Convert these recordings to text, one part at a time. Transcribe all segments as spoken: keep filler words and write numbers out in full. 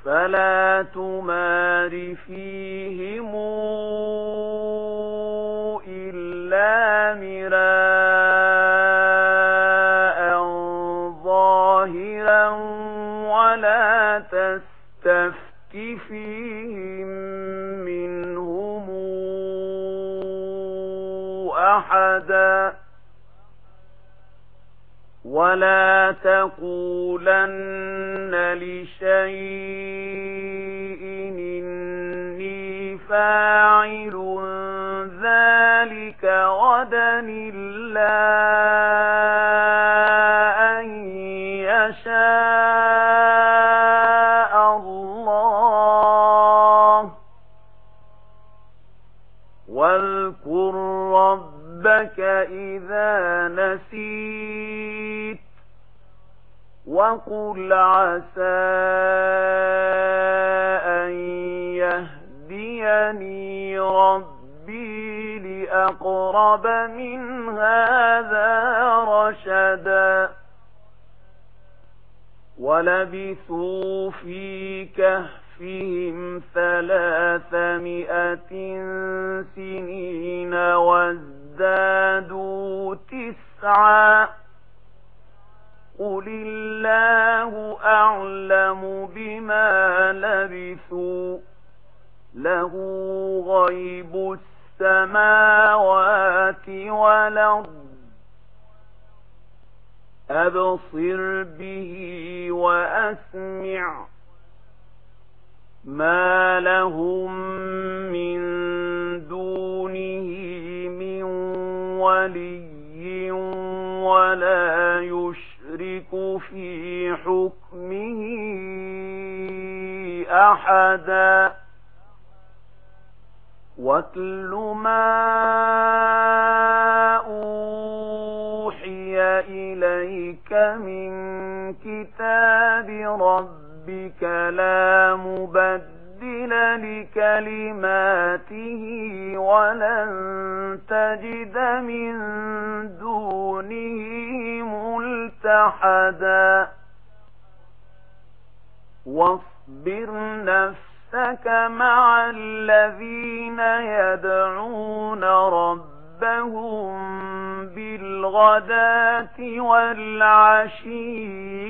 فلا تمار فيهم إلا مراء ظاهرا ولا تستفت فيهم منهم أحدا ولا تقولن لشيء إني فاعل ذلك غدا إلا أن يشاء الله واذكر ربك إذا نسيت وقل عسى أن يهديني ربي لأقرب من هذا رشدا ولبثوا في كهفهم ثلاثمائة سنين وازدادوا تسعا قل الله أعلم بما لبثوا له غيب السماوات والأرض أبصر به وأسمع ما لهم من دونه من ولي ولا يشرك في حكمه أحدا واتل ما أوحي إليك من كتاب ربك لا مبدل لكلماته ولن تجد من دونه ملتحدا واصبر نفسك مع الذين يدعون ربهم بالغداة والعشي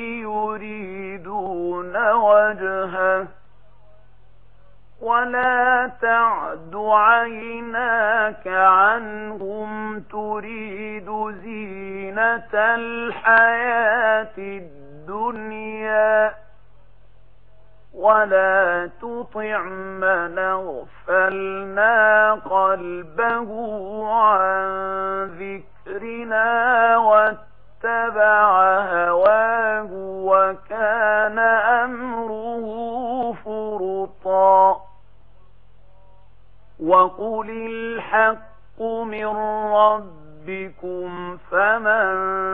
يريدون وجهه ولا تعد عيناك عنهم تريد زينة الحياة الدنيا ولا تطع من اغفلنا قلبه عن ذكرنا واتبع هواه وكان أمره فرطا وقل الحق من ربكم فمن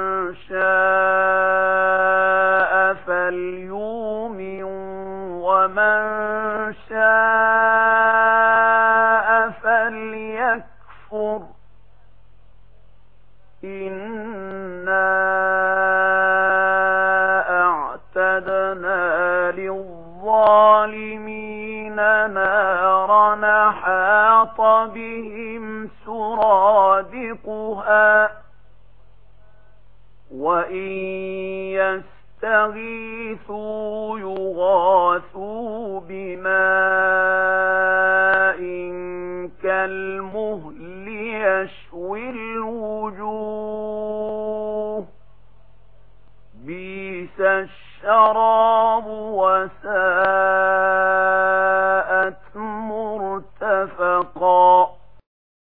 شاء فليؤمن ومن شاء فليكفر إنا أعتدنا للظالمين نارا أحاط بهم سرادقها وإن يستغيثوا يغاثوا بماء كالمهل يشوي الوجوه بئس الشراب وساءت